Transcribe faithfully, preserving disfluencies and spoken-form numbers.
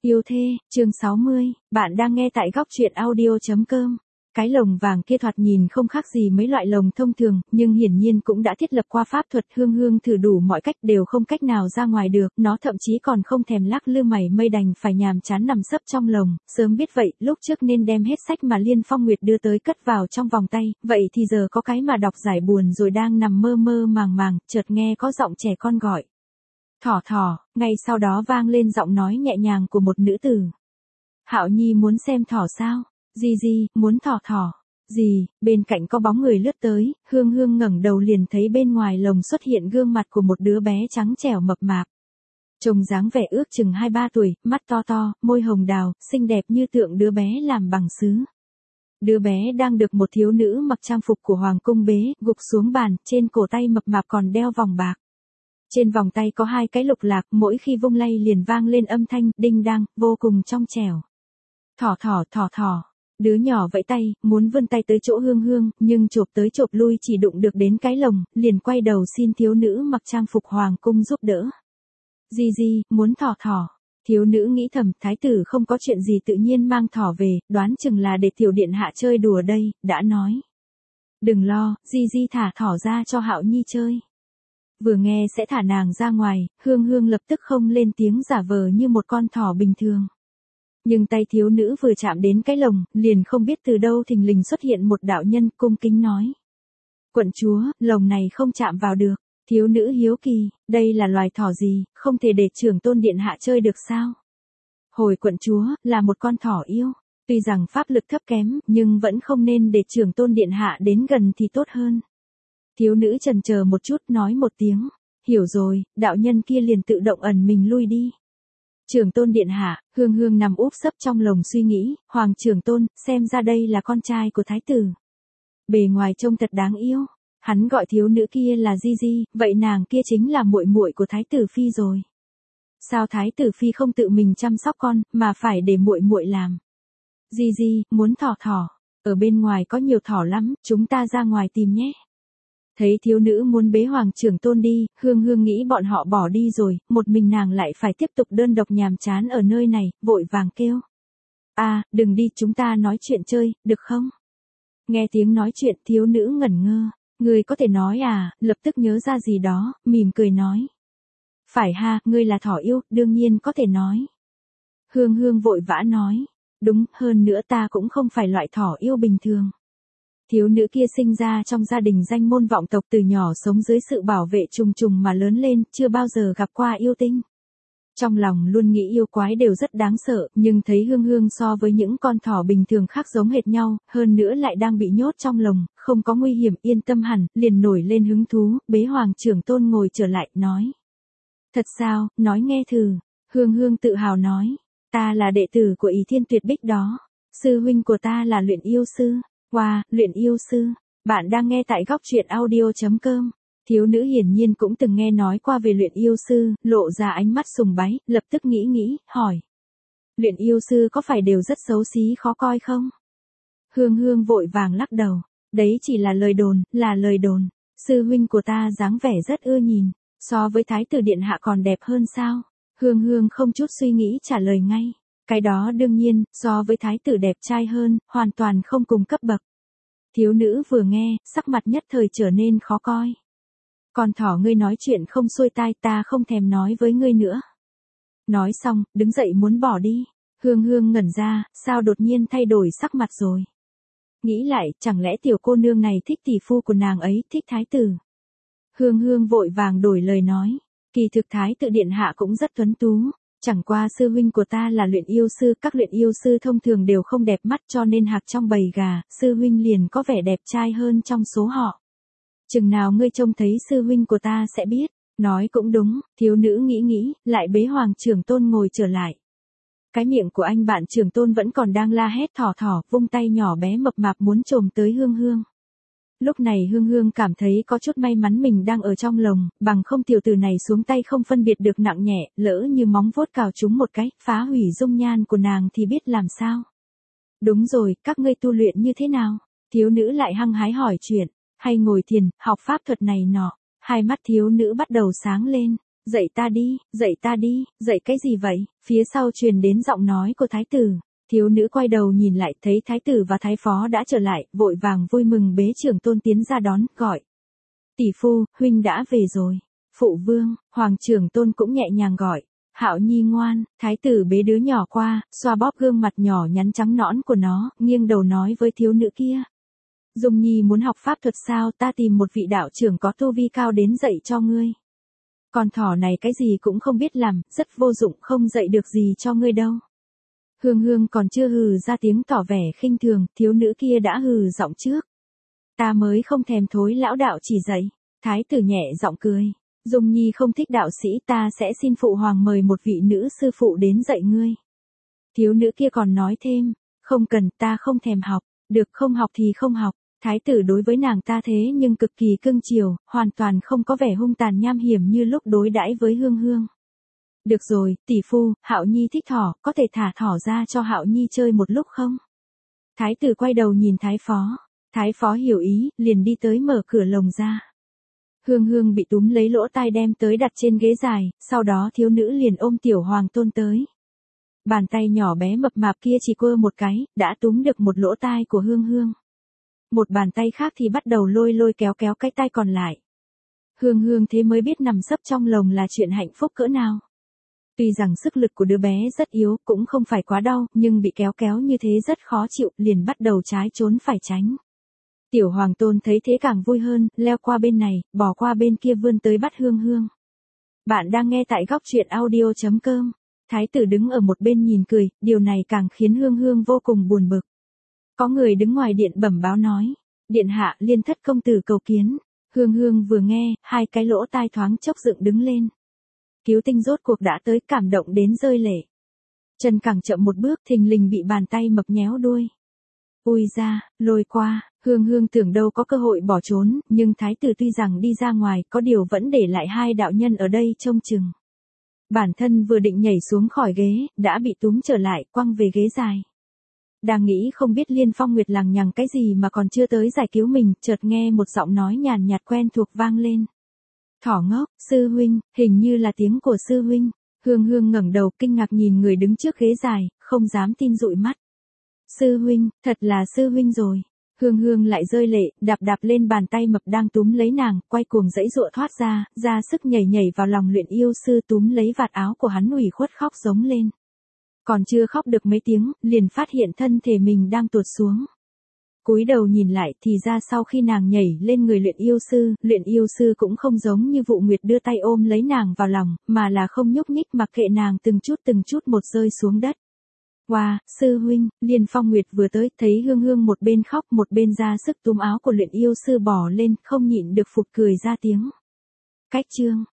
Yêu thê, chương sáu mươi, bạn đang nghe tại góc truyện audio chấm com. Cái lồng vàng kia thoạt nhìn không khác gì mấy loại lồng thông thường, nhưng hiển nhiên cũng đã thiết lập qua pháp thuật. Hương Hương thử đủ mọi cách đều không cách nào ra ngoài được, nó thậm chí còn không thèm lắc lư mảy mây đành phải nhàm chán nằm sấp trong lồng. Sớm biết vậy, lúc trước nên đem hết sách mà Liên Phong Nguyệt đưa tới cất vào trong vòng tay, vậy thì giờ có cái mà đọc giải buồn rồi đang nằm mơ mơ màng màng, chợt nghe có giọng trẻ con gọi. Thỏ thỏ, ngay sau đó vang lên giọng nói nhẹ nhàng của một nữ tử. Hạo Nhi muốn xem thỏ sao? Gì gì, muốn thỏ thỏ. Gì, bên cạnh có bóng người lướt tới, Hương Hương ngẩng đầu liền thấy bên ngoài lồng xuất hiện gương mặt của một đứa bé trắng trẻo mập mạp. Trông dáng vẻ ước chừng hai ba tuổi, mắt to to, môi hồng đào, xinh đẹp như tượng đứa bé làm bằng sứ. Đứa bé đang được một thiếu nữ mặc trang phục của hoàng cung bế, gục xuống bàn, trên cổ tay mập mạp còn đeo vòng bạc. Trên vòng tay có hai cái lục lạc, mỗi khi vung lay liền vang lên âm thanh, đinh đăng, vô cùng trong trẻo. Thỏ thỏ, thỏ thỏ. Đứa nhỏ vẫy tay, muốn vươn tay tới chỗ Hương Hương, nhưng chộp tới chộp lui chỉ đụng được đến cái lồng, liền quay đầu xin thiếu nữ mặc trang phục hoàng cung giúp đỡ. Gì gì, muốn thỏ thỏ. Thiếu nữ nghĩ thầm, thái tử không có chuyện gì tự nhiên mang thỏ về, đoán chừng là để tiểu điện hạ chơi đùa đây, đã nói. Đừng lo, di di thả thỏ ra cho Hạo Nhi chơi. Vừa nghe sẽ thả nàng ra ngoài, Hương Hương lập tức không lên tiếng giả vờ như một con thỏ bình thường. Nhưng tay thiếu nữ vừa chạm đến cái lồng, liền không biết từ đâu thình lình xuất hiện một đạo nhân cung kính nói. Quận chúa, lồng này không chạm vào được. Thiếu nữ hiếu kỳ, đây là loài thỏ gì, không thể để trưởng tôn điện hạ chơi được sao? Hồi quận chúa, là một con thỏ yêu. Tuy rằng pháp lực thấp kém, nhưng vẫn không nên để trưởng tôn điện hạ đến gần thì tốt hơn. Thiếu nữ chần chờ một chút nói một tiếng. Hiểu rồi, đạo nhân kia liền tự động ẩn mình lui đi. Trưởng tôn điện hạ, Hương Hương nằm úp sấp trong lồng suy nghĩ, Hoàng trưởng tôn, xem ra đây là con trai của thái tử. Bề ngoài trông thật đáng yêu. Hắn gọi thiếu nữ kia là Di Di, vậy nàng kia chính là muội muội của thái tử phi rồi. Sao thái tử phi không tự mình chăm sóc con, mà phải để muội muội làm? Di Di, muốn thỏ thỏ, ở bên ngoài có nhiều thỏ lắm, chúng ta ra ngoài tìm nhé. Thấy thiếu nữ muốn bế Hoàng trưởng tôn đi, Hương Hương nghĩ bọn họ bỏ đi rồi, một mình nàng lại phải tiếp tục đơn độc nhàm chán ở nơi này, vội vàng kêu. À, đừng đi, chúng ta nói chuyện chơi, được không? Nghe tiếng nói chuyện, thiếu nữ ngẩn ngơ. Ngươi có thể nói à, lập tức nhớ ra gì đó, mỉm cười nói. Phải ha, ngươi là thỏ yêu, đương nhiên có thể nói. Hương Hương vội vã nói. Đúng, hơn nữa ta cũng không phải loại thỏ yêu bình thường. Thiếu nữ kia sinh ra trong gia đình danh môn vọng tộc, từ nhỏ sống dưới sự bảo vệ trùng trùng mà lớn lên, chưa bao giờ gặp qua yêu tinh. Trong lòng luôn nghĩ yêu quái đều rất đáng sợ, nhưng thấy Hương Hương so với những con thỏ bình thường khác giống hệt nhau, hơn nữa lại đang bị nhốt trong lồng, không có nguy hiểm, yên tâm hẳn, liền nổi lên hứng thú, bế Hoàng trưởng tôn ngồi trở lại, nói. Thật sao, nói nghe thử. Hương Hương tự hào nói, ta là đệ tử của Ý Thiên Tuyệt Bích đó, sư huynh của ta là luyện yêu sư. Wow, luyện yêu sư, bạn đang nghe tại góc truyện audio chấm com. Thiếu nữ hiển nhiên cũng từng nghe nói qua về luyện yêu sư, lộ ra ánh mắt sùng bái, lập tức nghĩ nghĩ, hỏi. Luyện yêu sư có phải đều rất xấu xí khó coi không? Hương Hương vội vàng lắc đầu, đấy chỉ là lời đồn, là lời đồn. Sư huynh của ta dáng vẻ rất ưa nhìn, so với thái tử điện hạ còn đẹp hơn sao? Hương Hương không chút suy nghĩ trả lời ngay. Cái đó đương nhiên, so với thái tử đẹp trai hơn, hoàn toàn không cùng cấp bậc. Thiếu nữ vừa nghe, sắc mặt nhất thời trở nên khó coi. Con thỏ, ngươi nói chuyện không xuôi tai, ta không thèm nói với ngươi nữa. Nói xong, đứng dậy muốn bỏ đi. Hương Hương ngẩn ra, sao đột nhiên thay đổi sắc mặt rồi. Nghĩ lại, chẳng lẽ tiểu cô nương này thích tỷ phu của nàng ấy, thích thái tử. Hương Hương vội vàng đổi lời nói. Kỳ thực thái tử điện hạ cũng rất tuấn tú. Chẳng qua sư huynh của ta là luyện yêu sư, các luyện yêu sư thông thường đều không đẹp mắt, cho nên hạc trong bầy gà, sư huynh liền có vẻ đẹp trai hơn trong số họ. Chừng nào ngươi trông thấy sư huynh của ta sẽ biết. Nói cũng đúng, thiếu nữ nghĩ nghĩ, lại bế Hoàng trưởng tôn ngồi trở lại. Cái miệng của anh bạn trưởng tôn vẫn còn đang la hét thỏ thỏ, vung tay nhỏ bé mập mạp muốn chồm tới Hương Hương. Lúc này Hương Hương cảm thấy có chút may mắn mình đang ở trong lồng, bằng không tiểu tử này xuống tay không phân biệt được nặng nhẹ, lỡ như móng vuốt cào trúng một cái, phá hủy dung nhan của nàng thì biết làm sao. Đúng rồi, các ngươi tu luyện như thế nào? Thiếu nữ lại hăng hái hỏi chuyện, hay ngồi thiền, học pháp thuật này nọ. Hai mắt thiếu nữ bắt đầu sáng lên. Dạy ta đi, dạy ta đi, dạy cái gì vậy? Phía sau truyền đến giọng nói của thái tử. Thiếu nữ quay đầu nhìn lại thấy thái tử và thái phó đã trở lại, vội vàng vui mừng bế trưởng tôn tiến ra đón, gọi. Tỷ phu, huynh đã về rồi. Phụ vương, hoàng trưởng tôn cũng nhẹ nhàng gọi. Hạo Nhi ngoan, thái tử bế đứa nhỏ qua, xoa bóp gương mặt nhỏ nhắn trắng nõn của nó, nghiêng đầu nói với thiếu nữ kia. Dung Nhi muốn học pháp thuật sao, ta tìm một vị đạo trưởng có tu vi cao đến dạy cho ngươi. Con thỏ này cái gì cũng không biết làm, rất vô dụng, không dạy được gì cho ngươi đâu. Hương Hương còn chưa hừ ra tiếng tỏ vẻ khinh thường, thiếu nữ kia đã hừ giọng trước. Ta mới không thèm thối lão đạo chỉ dạy. Thái tử nhẹ giọng cười. Dung Nhi không thích đạo sĩ, ta sẽ xin phụ hoàng mời một vị nữ sư phụ đến dạy ngươi. Thiếu nữ kia còn nói thêm, không cần, ta không thèm học, được không học thì không học. Thái tử đối với nàng ta thế nhưng cực kỳ cưng chiều, hoàn toàn không có vẻ hung tàn nham hiểm như lúc đối đãi với Hương Hương. Được rồi, tỷ phu, Hạo Nhi thích thỏ, có thể thả thỏ ra cho Hạo Nhi chơi một lúc không? Thái tử quay đầu nhìn thái phó. Thái phó hiểu ý, liền đi tới mở cửa lồng ra. Hương Hương bị túm lấy lỗ tai đem tới đặt trên ghế dài, sau đó thiếu nữ liền ôm tiểu hoàng tôn tới. Bàn tay nhỏ bé mập mạp kia chỉ quơ một cái, đã túm được một lỗ tai của Hương Hương. Một bàn tay khác thì bắt đầu lôi lôi kéo kéo cái tai còn lại. Hương Hương thế mới biết nằm sấp trong lồng là chuyện hạnh phúc cỡ nào. Tuy rằng sức lực của đứa bé rất yếu, cũng không phải quá đau, nhưng bị kéo kéo như thế rất khó chịu, liền bắt đầu trái trốn phải tránh. Tiểu hoàng tôn thấy thế càng vui hơn, leo qua bên này, bỏ qua bên kia vươn tới bắt Hương Hương. Bạn đang nghe tại góc truyện audio chấm com. Thái tử đứng ở một bên nhìn cười, điều này càng khiến Hương Hương vô cùng buồn bực. Có người đứng ngoài điện bẩm báo nói, điện hạ Liên Thất công tử cầu kiến. Hương Hương vừa nghe, hai cái lỗ tai thoáng chốc dựng đứng lên. Cứu tinh rốt cuộc đã tới, cảm động đến rơi lệ. Chân càng chậm một bước, thình lình bị bàn tay mập nhéo đuôi. Ui ra, lôi qua, Hương Hương tưởng đâu có cơ hội bỏ trốn, nhưng thái tử tuy rằng đi ra ngoài, có điều vẫn để lại hai đạo nhân ở đây trông chừng. Bản thân vừa định nhảy xuống khỏi ghế, đã bị túm trở lại, quăng về ghế dài. Đang nghĩ không biết Liên Phong Nguyệt lằng nhằng cái gì mà còn chưa tới giải cứu mình, chợt nghe một giọng nói nhàn nhạt quen thuộc vang lên. Thỏ ngốc, sư huynh, hình như là tiếng của sư huynh. Hương Hương ngẩng đầu kinh ngạc nhìn người đứng trước ghế dài, không dám tin dụi mắt. Sư huynh, thật là sư huynh rồi. Hương Hương lại rơi lệ, đạp đạp lên bàn tay mập đang túm lấy nàng, quay cuồng dãy giụa thoát ra, ra sức nhảy nhảy vào lòng luyện yêu sư, túm lấy vạt áo của hắn ủy khuất khóc giống lên. Còn chưa khóc được mấy tiếng, liền phát hiện thân thể mình đang tuột xuống. Cúi đầu nhìn lại thì ra sau khi nàng nhảy lên người luyện yêu sư, luyện yêu sư cũng không giống như Vụ Nguyệt đưa tay ôm lấy nàng vào lòng, mà là không nhúc nhích mặc kệ nàng từng chút từng chút một rơi xuống đất. Wow, sư huynh, Liên Phong Nguyệt vừa tới, thấy Hương Hương một bên khóc một bên ra sức túm áo của luyện yêu sư bỏ lên, không nhịn được phụt cười ra tiếng. Cách chương,